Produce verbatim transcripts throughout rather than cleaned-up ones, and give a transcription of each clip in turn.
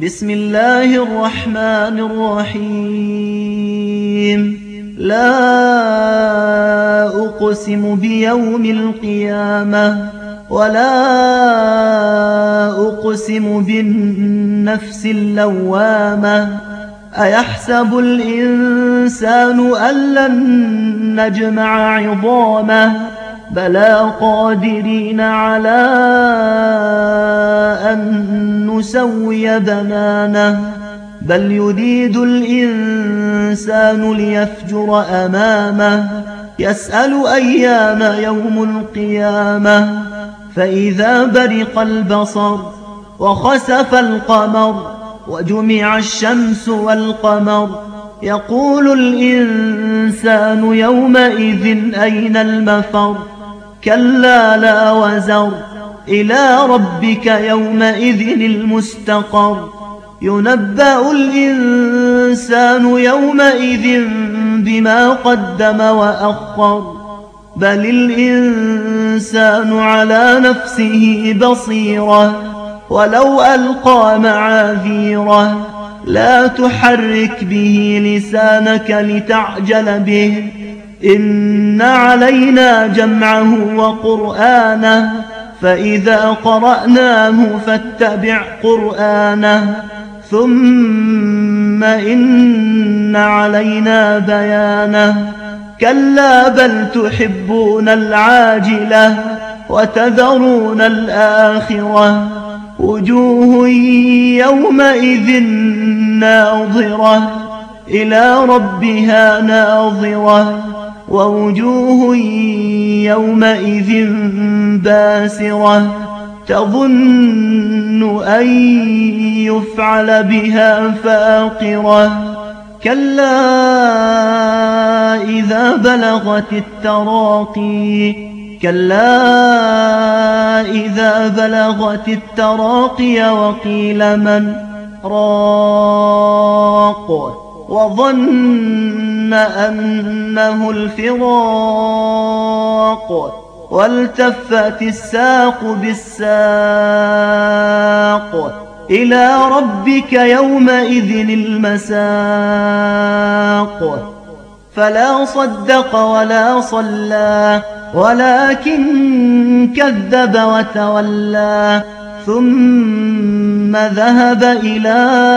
بسم الله الرحمن الرحيم لا أقسم بيوم القيامة ولا أقسم بالنفس اللوامة أيحسب الإنسان أن لن نجمع عظامه بلى قادرين على أن نسوي بنانه بل يريد الإنسان ليفجر أمامه يسأل أيان يوم القيامة فإذا برق البصر وخسف القمر وجمع الشمس والقمر يقول الإنسان يومئذ أين المفر كلا لا وزر إلى ربك يومئذ المستقر ينبأ الإنسان يومئذ بما قدم وأخر بل الإنسان على نفسه بصيرة ولو ألقى معاذيره لا تحرك به لسانك لتعجل به إن علينا جمعه وقرآنه فإذا قرأناه فاتبع قرآنه ثم إن علينا بيانه كلا بل تحبون العاجلة وتذرون الآخرة وجوه يومئذ ناظرة إلى ربها ناظرة ووجوه يومئذ باسرة تظن أن يفعل بها فاقرة كلا إذا بلغت التراقي كلا إذا بلغت التراقي وقيل من راق وظن أنه الفراق والتفت الساق بالساق إلى ربك يومئذ المساق فلا صدق ولا صلى ولكن كذب وتولى ثم ذهب إلى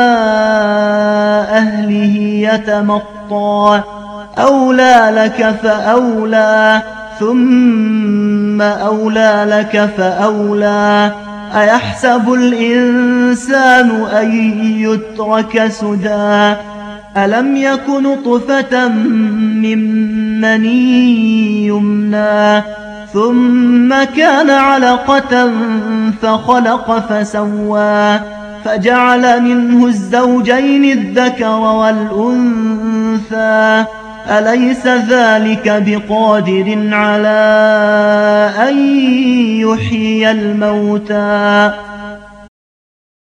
أهله يتمطى أولى لك فأولى ثم أولى لك فأولى أيحسب الإنسان أن يترك سدى ألم يك نطفة من مني يمنى ثم كان علقة فخلق فسوى فجعل منه الزوجين الذكر والأنثى أليس ذلك بقادر على أن يحيي الموتى